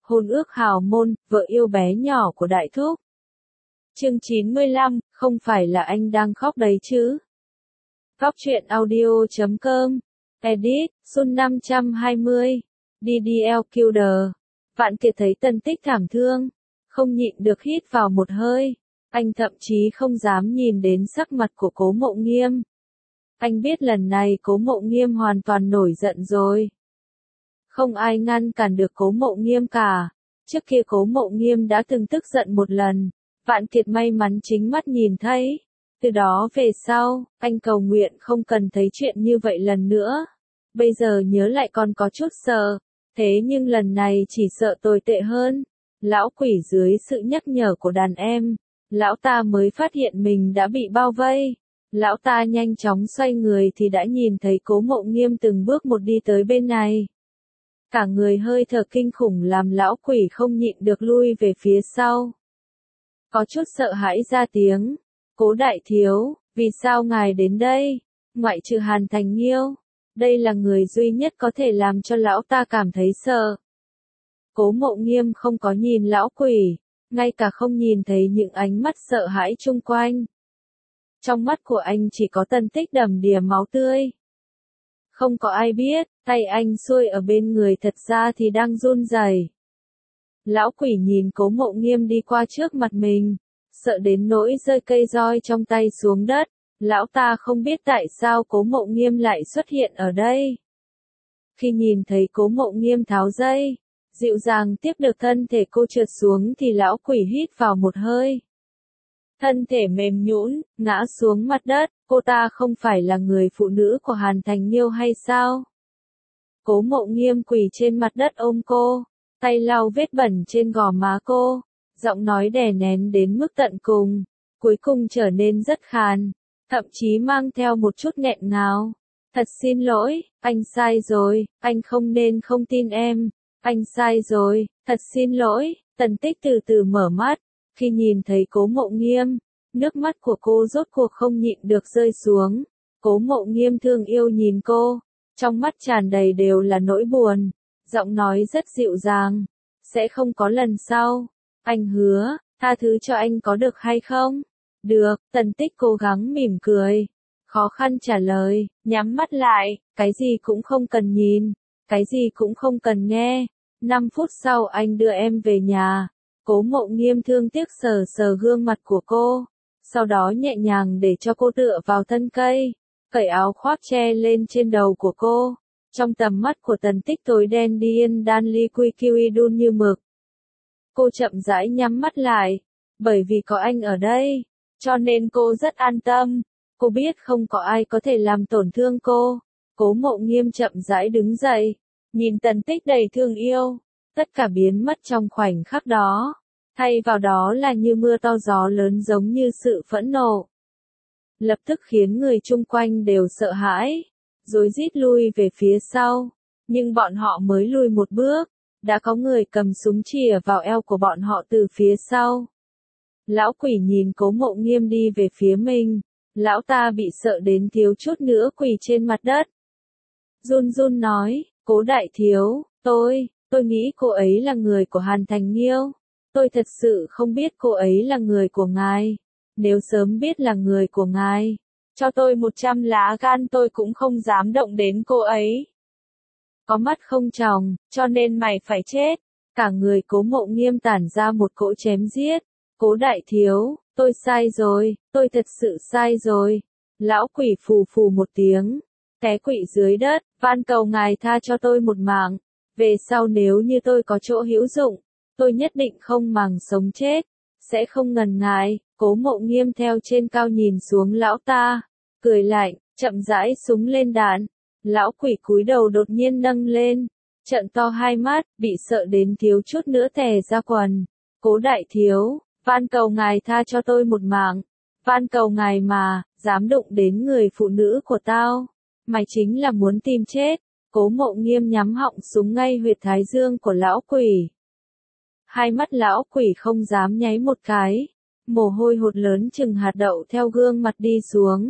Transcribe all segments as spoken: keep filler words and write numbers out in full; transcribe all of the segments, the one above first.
Hôn ước hào môn, vợ yêu bé nhỏ của Đại Thúc. Chương chín mươi lăm, không phải là anh đang khóc đấy chứ. Góc truyện audio chấm com. Edit, Sun năm trăm hai mươi. đê đê lờ Killer. Vạn Kiệt thấy Tần Tích thảm thương, không nhịn được hít vào một hơi. Anh thậm chí không dám nhìn đến sắc mặt của Cố Mộ Nghiêm. Anh biết lần này Cố Mộ Nghiêm hoàn toàn nổi giận rồi. Không ai ngăn cản được Cố Mộ Nghiêm cả. Trước kia Cố Mộ Nghiêm đã từng tức giận một lần. Vạn Kiệt may mắn chính mắt nhìn thấy. Từ đó về sau, anh cầu nguyện không cần thấy chuyện như vậy lần nữa. Bây giờ nhớ lại còn có chút sợ. Thế nhưng lần này chỉ sợ tồi tệ hơn. Lão quỷ dưới sự nhắc nhở của đàn em, lão ta mới phát hiện mình đã bị bao vây. Lão ta nhanh chóng xoay người thì đã nhìn thấy Cố Mộ Nghiêm từng bước một đi tới bên này. Cả người hơi thở kinh khủng làm lão quỷ không nhịn được lui về phía sau. Có chút sợ hãi ra tiếng. Cố đại thiếu, vì sao ngài đến đây? Ngoại trừ Hàn Thành Nghiêu, đây là người duy nhất có thể làm cho lão ta cảm thấy sợ. Cố Mộ Nghiêm không có nhìn lão quỷ, ngay cả không nhìn thấy những ánh mắt sợ hãi chung quanh. Trong mắt của anh chỉ có Tần Tích đầm đìa máu tươi. Không có ai biết, tay anh xuôi ở bên người thật ra thì đang run rẩy. Lão quỷ nhìn Cố Mộ Nghiêm đi qua trước mặt mình, sợ đến nỗi rơi cây roi trong tay xuống đất. Lão ta không biết tại sao Cố Mộ Nghiêm lại xuất hiện ở đây. Khi nhìn thấy Cố Mộ Nghiêm tháo dây, dịu dàng tiếp được thân thể cô trượt xuống thì lão quỷ hít vào một hơi. Thân thể mềm nhũn, ngã xuống mặt đất. Cô ta không phải là người phụ nữ của Hàn Thành Nghiêu hay sao? Cố Mộ Nghiêm quỳ trên mặt đất ôm cô, tay lau vết bẩn trên gò má cô, giọng nói đè nén đến mức tận cùng, cuối cùng trở nên rất khàn, thậm chí mang theo một chút nghẹn ngào. Thật xin lỗi, anh sai rồi, anh không nên không tin em, anh sai rồi, thật xin lỗi. Tần Tích từ từ mở mắt, khi nhìn thấy Cố Mộ Nghiêm, nước mắt của cô rốt cuộc không nhịn được rơi xuống. Cố Mộ Nghiêm thương yêu nhìn cô, trong mắt tràn đầy đều là nỗi buồn, giọng nói rất dịu dàng, sẽ không có lần sau, anh hứa, tha thứ cho anh có được hay không? Được, Tần Tích cố gắng mỉm cười, khó khăn trả lời, nhắm mắt lại, cái gì cũng không cần nhìn, cái gì cũng không cần nghe. Năm phút sau anh đưa em về nhà. Cố Mộ Nghiêm thương tiếc sờ sờ gương mặt của cô, sau đó nhẹ nhàng để cho cô tựa vào thân cây, cởi áo khoác che lên trên đầu của cô. Trong tầm mắt của Tần Tích tối đen điên đan ly quy kiwi đun như mực. Cô chậm rãi nhắm mắt lại, bởi vì có anh ở đây, cho nên cô rất an tâm. Cô biết không có ai có thể làm tổn thương cô. Cố Mộ Nghiêm chậm rãi đứng dậy, nhìn Tần Tích đầy thương yêu, tất cả biến mất trong khoảnh khắc đó. Thay vào đó là như mưa to gió lớn giống như sự phẫn nộ. Lập tức khiến người chung quanh đều sợ hãi, rối rít lui về phía sau. Nhưng bọn họ mới lùi một bước, đã có người cầm súng chĩa vào eo của bọn họ từ phía sau. Lão quỷ nhìn Cố Mộ Nghiêm đi về phía mình, lão ta bị sợ đến thiếu chút nữa quỳ trên mặt đất. Run run nói, Cố đại thiếu, tôi, tôi nghĩ cô ấy là người của Hàn Thành Nghiêu. Tôi thật sự không biết cô ấy là người của ngài. Nếu sớm biết là người của ngài, cho tôi một trăm lá gan tôi cũng không dám động đến cô ấy. Có mắt không tròng, cho nên mày phải chết. Cả người Cố Mộ Nghiêm tản ra một cỗ chém giết. Cố đại thiếu, tôi sai rồi, tôi thật sự sai rồi. Lão quỷ phù phù một tiếng, té quỵ dưới đất, van cầu ngài tha cho tôi một mạng. Về sau nếu như tôi có chỗ hữu dụng, tôi nhất định không màng sống chết, sẽ không ngần ngại. Cố Mộ Nghiêm theo trên cao nhìn xuống lão ta, cười lạnh, chậm rãi súng lên đạn. Lão quỷ cúi đầu đột nhiên nâng lên, trợn to hai mắt, bị sợ đến thiếu chút nữa tè ra quần. Cố đại thiếu, van cầu ngài tha cho tôi một mạng, van cầu ngài mà, dám đụng đến người phụ nữ của tao, mày chính là muốn tìm chết. Cố Mộ Nghiêm nhắm họng súng ngay huyệt thái dương của lão quỷ. Hai mắt lão quỷ không dám nháy một cái, mồ hôi hột lớn chừng hạt đậu theo gương mặt đi xuống.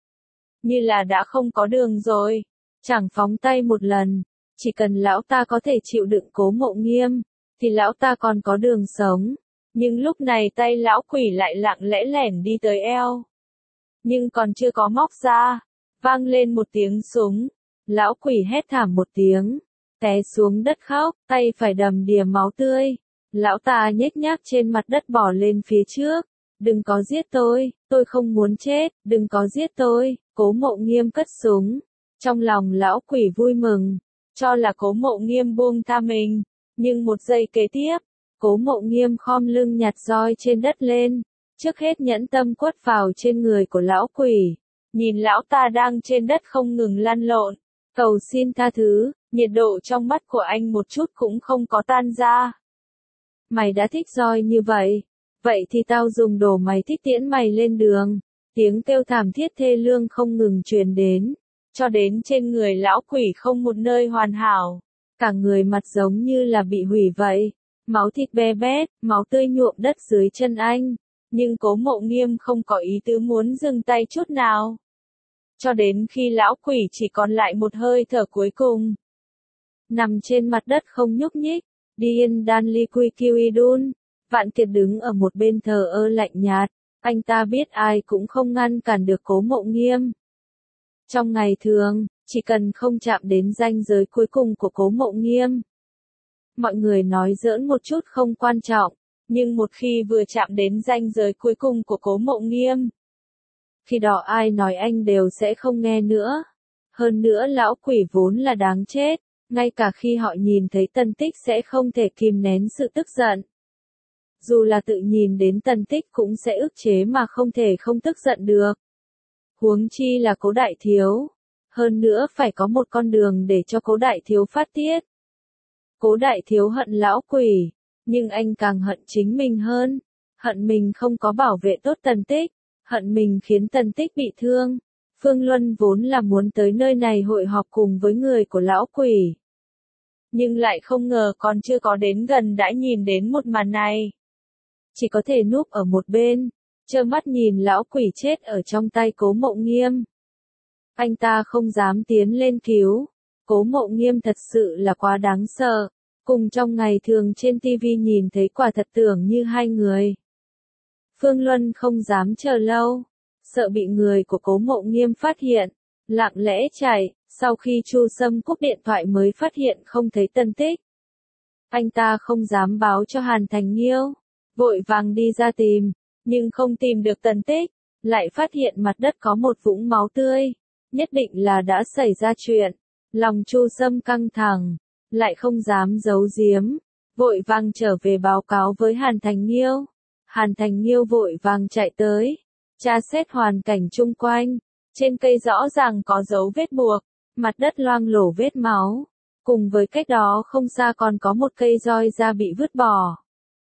Như là đã không có đường rồi, chẳng phóng tay một lần, chỉ cần lão ta có thể chịu đựng Cố Mộ Nghiêm, thì lão ta còn có đường sống. Nhưng lúc này tay lão quỷ lại lặng lẽ lẻn đi tới eo. Nhưng còn chưa có móc ra, vang lên một tiếng súng. Lão quỷ hét thảm một tiếng, té xuống đất khóc, tay phải đầm đìa máu tươi. Lão ta nhếch nhác trên mặt đất bỏ lên phía trước. Đừng có giết tôi, tôi không muốn chết, đừng có giết tôi. Cố Mộ Nghiêm cất súng. Trong lòng lão quỷ vui mừng, cho là Cố Mộ Nghiêm buông tha mình. Nhưng một giây kế tiếp, Cố Mộ Nghiêm khom lưng nhặt roi trên đất lên. Trước hết nhẫn tâm quất vào trên người của lão quỷ. Nhìn lão ta đang trên đất không ngừng lăn lộn, cầu xin tha thứ, nhiệt độ trong mắt của anh một chút cũng không có tan ra. Mày đã thích roi như vậy, vậy thì tao dùng đồ mày thích tiễn mày lên đường. Tiếng kêu thảm thiết thê lương không ngừng truyền đến, cho đến trên người lão quỷ không một nơi hoàn hảo. Cả người mặt giống như là bị hủy vậy, máu thịt be bét, máu tươi nhuộm đất dưới chân anh. Nhưng Cố Mộ Nghiêm không có ý tứ muốn dừng tay chút nào. Cho đến khi lão quỷ chỉ còn lại một hơi thở cuối cùng. Nằm trên mặt đất không nhúc nhích, Điên Đan Ly Quy Kiwi Đun, Vạn Kiệt đứng ở một bên thờ ơ lạnh nhạt, anh ta biết ai cũng không ngăn cản được Cố Mộ Nghiêm. Trong ngày thường, chỉ cần không chạm đến ranh giới cuối cùng của Cố Mộ Nghiêm. Mọi người nói giỡn một chút không quan trọng, nhưng một khi vừa chạm đến ranh giới cuối cùng của Cố Mộ Nghiêm, khi đó ai nói anh đều sẽ không nghe nữa. Hơn nữa lão quỷ vốn là đáng chết, ngay cả khi họ nhìn thấy Tần Tích sẽ không thể kìm nén sự tức giận. Dù là tự nhìn đến Tần Tích cũng sẽ ức chế mà không thể không tức giận được. Huống chi là Cố đại thiếu. Hơn nữa phải có một con đường để cho Cố đại thiếu phát tiết. Cố đại thiếu hận lão quỷ, nhưng anh càng hận chính mình hơn. Hận mình không có bảo vệ tốt Tần Tích, hận mình khiến Tần Tích bị thương. Phương Luân vốn là muốn tới nơi này hội họp cùng với người của lão quỷ. Nhưng lại không ngờ còn chưa có đến gần đã nhìn đến một màn này. Chỉ có thể núp ở một bên, trơ mắt nhìn lão quỷ chết ở trong tay Cố Mộ Nghiêm. Anh ta không dám tiến lên cứu. Cố Mộ Nghiêm thật sự là quá đáng sợ. Cùng trong ngày thường trên ti vi nhìn thấy quả thật tưởng như hai người. Phương Luân không dám chờ lâu, sợ bị người của Cố Mộ Nghiêm phát hiện, lặng lẽ chạy, sau khi Chu Sâm cúp điện thoại mới phát hiện không thấy Tần Tích. Anh ta không dám báo cho Hàn Thành Nghiêu, vội vàng đi ra tìm, nhưng không tìm được Tần Tích, lại phát hiện mặt đất có một vũng máu tươi, nhất định là đã xảy ra chuyện. Lòng Chu Sâm căng thẳng, lại không dám giấu giếm, vội vàng trở về báo cáo với Hàn Thành Nghiêu. Hàn Thành Nghiêu vội vàng chạy tới, tra xét hoàn cảnh chung quanh, trên cây rõ ràng có dấu vết buộc, mặt đất loang lổ vết máu, cùng với cách đó không xa còn có một cây roi da bị vứt bỏ.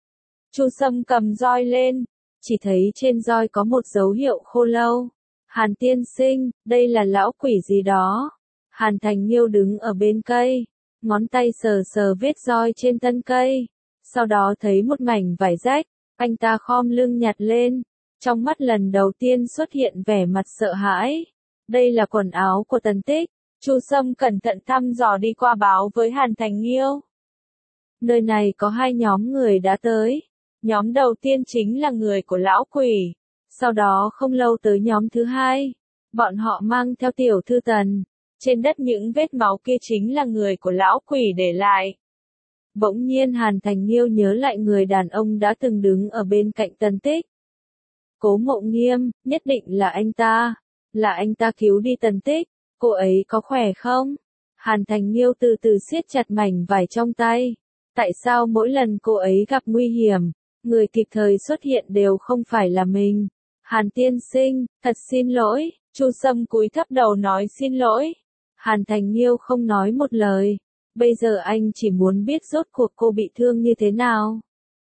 Chu Sâm cầm roi lên, chỉ thấy trên roi có một dấu hiệu khô lâu. Hàn tiên sinh, đây là lão quỷ gì đó. Hàn Thành Nghiêu đứng ở bên cây, ngón tay sờ sờ vết roi trên thân cây, sau đó thấy một mảnh vải rách, anh ta khom lưng nhặt lên, trong mắt lần đầu tiên xuất hiện vẻ mặt sợ hãi. Đây là quần áo của Tần Tích. Chu Sâm cẩn thận thăm dò đi qua báo với Hàn Thành Nghiêu. Nơi này có hai nhóm người đã tới. Nhóm đầu tiên chính là người của lão quỷ. Sau đó không lâu tới nhóm thứ hai. Bọn họ mang theo tiểu thư Tần. Trên đất những vết máu kia chính là người của lão quỷ để lại. Bỗng nhiên Hàn Thành Nghiêu nhớ lại người đàn ông đã từng đứng ở bên cạnh Tần Tích. Cố Mộ Nghiêm, nhất định là anh ta. Là anh ta cứu đi Tần Tích. Cô ấy có khỏe không? Hàn Thành Nghiêu từ từ siết chặt mảnh vải trong tay. Tại sao mỗi lần cô ấy gặp nguy hiểm, người kịp thời xuất hiện đều không phải là mình? Hàn tiên sinh, thật xin lỗi. Chu Sâm cúi thấp đầu nói xin lỗi. Hàn Thành Nghiêu không nói một lời. Bây giờ anh chỉ muốn biết rốt cuộc cô bị thương như thế nào.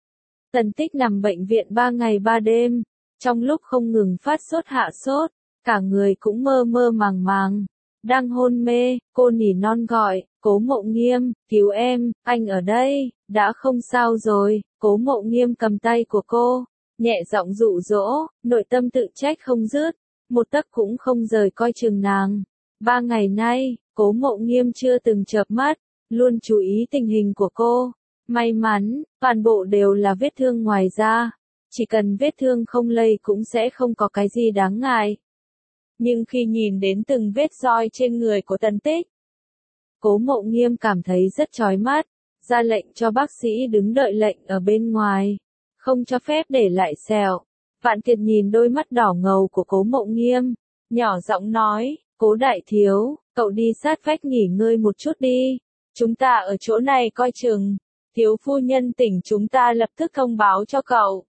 Tần Tích nằm bệnh viện ba ngày ba đêm. Trong lúc không ngừng phát sốt hạ sốt, cả người cũng mơ mơ màng màng. Đang hôn mê, cô nỉ non gọi, Cố Mộ Nghiêm, cứu em, anh ở đây, đã không sao rồi. Cố Mộ Nghiêm cầm tay của cô, nhẹ giọng dụ dỗ, nội tâm tự trách không dứt, một tấc cũng không rời coi chừng nàng. Ba ngày nay, Cố Mộ Nghiêm chưa từng chợp mắt, luôn chú ý tình hình của cô. May mắn, toàn bộ đều là vết thương ngoài da. Chỉ cần vết thương không lây cũng sẽ không có cái gì đáng ngại. Nhưng khi nhìn đến từng vết roi trên người của Tần Tích, Cố Mộ Nghiêm cảm thấy rất chói mắt, ra lệnh cho bác sĩ đứng đợi lệnh ở bên ngoài, không cho phép để lại sẹo. Vạn Kiệt nhìn đôi mắt đỏ ngầu của Cố Mộ Nghiêm, nhỏ giọng nói, Cố đại thiếu, cậu đi sát vách nghỉ ngơi một chút đi, chúng ta ở chỗ này coi chừng, thiếu phu nhân tỉnh chúng ta lập tức thông báo cho cậu.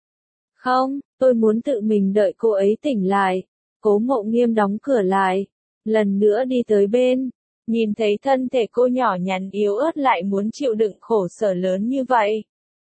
Không, tôi muốn tự mình đợi cô ấy tỉnh lại. Cố Mộ Nghiêm đóng cửa lại, lần nữa đi tới bên, nhìn thấy thân thể cô nhỏ nhắn yếu ớt lại muốn chịu đựng khổ sở lớn như vậy.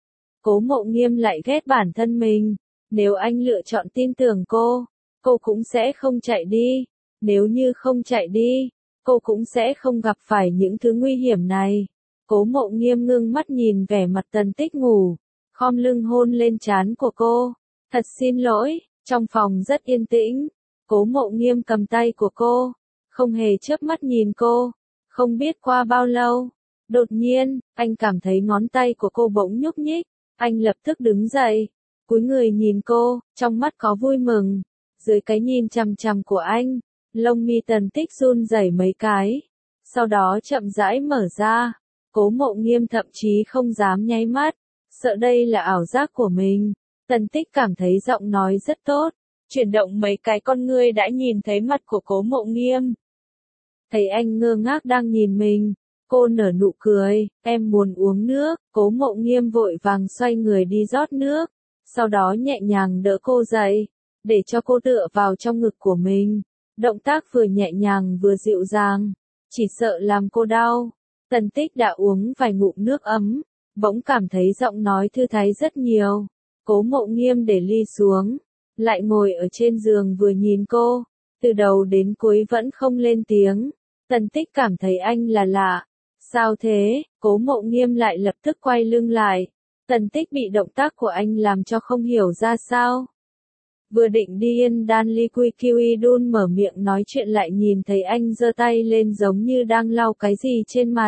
Cố Mộ Nghiêm lại ghét bản thân mình, nếu anh lựa chọn tin tưởng cô, cô cũng sẽ không chạy đi, nếu như không chạy đi, cô cũng sẽ không gặp phải những thứ nguy hiểm này. Cố Mộ Nghiêm ngưng mắt nhìn vẻ mặt Tần Tích ngủ, khom lưng hôn lên trán của cô. Thật xin lỗi, trong phòng rất yên tĩnh. Cố Mộ Nghiêm cầm tay của cô, không hề chớp mắt nhìn cô. Không biết qua bao lâu, đột nhiên, anh cảm thấy ngón tay của cô bỗng nhúc nhích. Anh lập tức đứng dậy, cúi người nhìn cô, trong mắt có vui mừng. Dưới cái nhìn chằm chằm của anh, lông mi Tần Tích run rẩy mấy cái, sau đó chậm rãi mở ra. Cố Mộ Nghiêm thậm chí không dám nháy mắt, sợ đây là ảo giác của mình. Tần Tích cảm thấy giọng nói rất tốt, chuyển động mấy cái con ngươi đã nhìn thấy mặt của Cố Mộ Nghiêm. Thấy anh ngơ ngác đang nhìn mình, cô nở nụ cười, em muốn uống nước. Cố Mộ Nghiêm vội vàng xoay người đi rót nước, sau đó nhẹ nhàng đỡ cô dậy, để cho cô tựa vào trong ngực của mình. Động tác vừa nhẹ nhàng vừa dịu dàng, chỉ sợ làm cô đau. Tần Tích đã uống vài ngụm nước ấm, bỗng cảm thấy giọng nói thư thái rất nhiều. Cố Mộ Nghiêm để ly xuống, lại ngồi ở trên giường vừa nhìn cô, từ đầu đến cuối vẫn không lên tiếng. Tần Tích cảm thấy anh là lạ. Sao thế? Cố Mộ Nghiêm lại lập tức quay lưng lại. Tần Tích bị động tác của anh làm cho không hiểu ra sao. Vừa định đi yên đan ly quy kiwi đun mở miệng nói chuyện lại nhìn thấy anh giơ tay lên giống như đang lau cái gì trên mặt.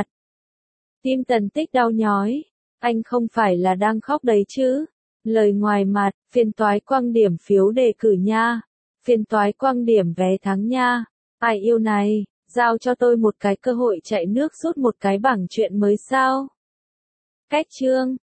Tim Tần Tích đau nhói. Anh không phải là đang khóc đấy chứ? Lời ngoài mặt, phiền toái quăng điểm phiếu đề cử nha. Phiền toái quăng điểm vé thắng nha. Ai yêu này, giao cho tôi một cái cơ hội chạy nước rút một cái bảng chuyện mới sao? Cách chương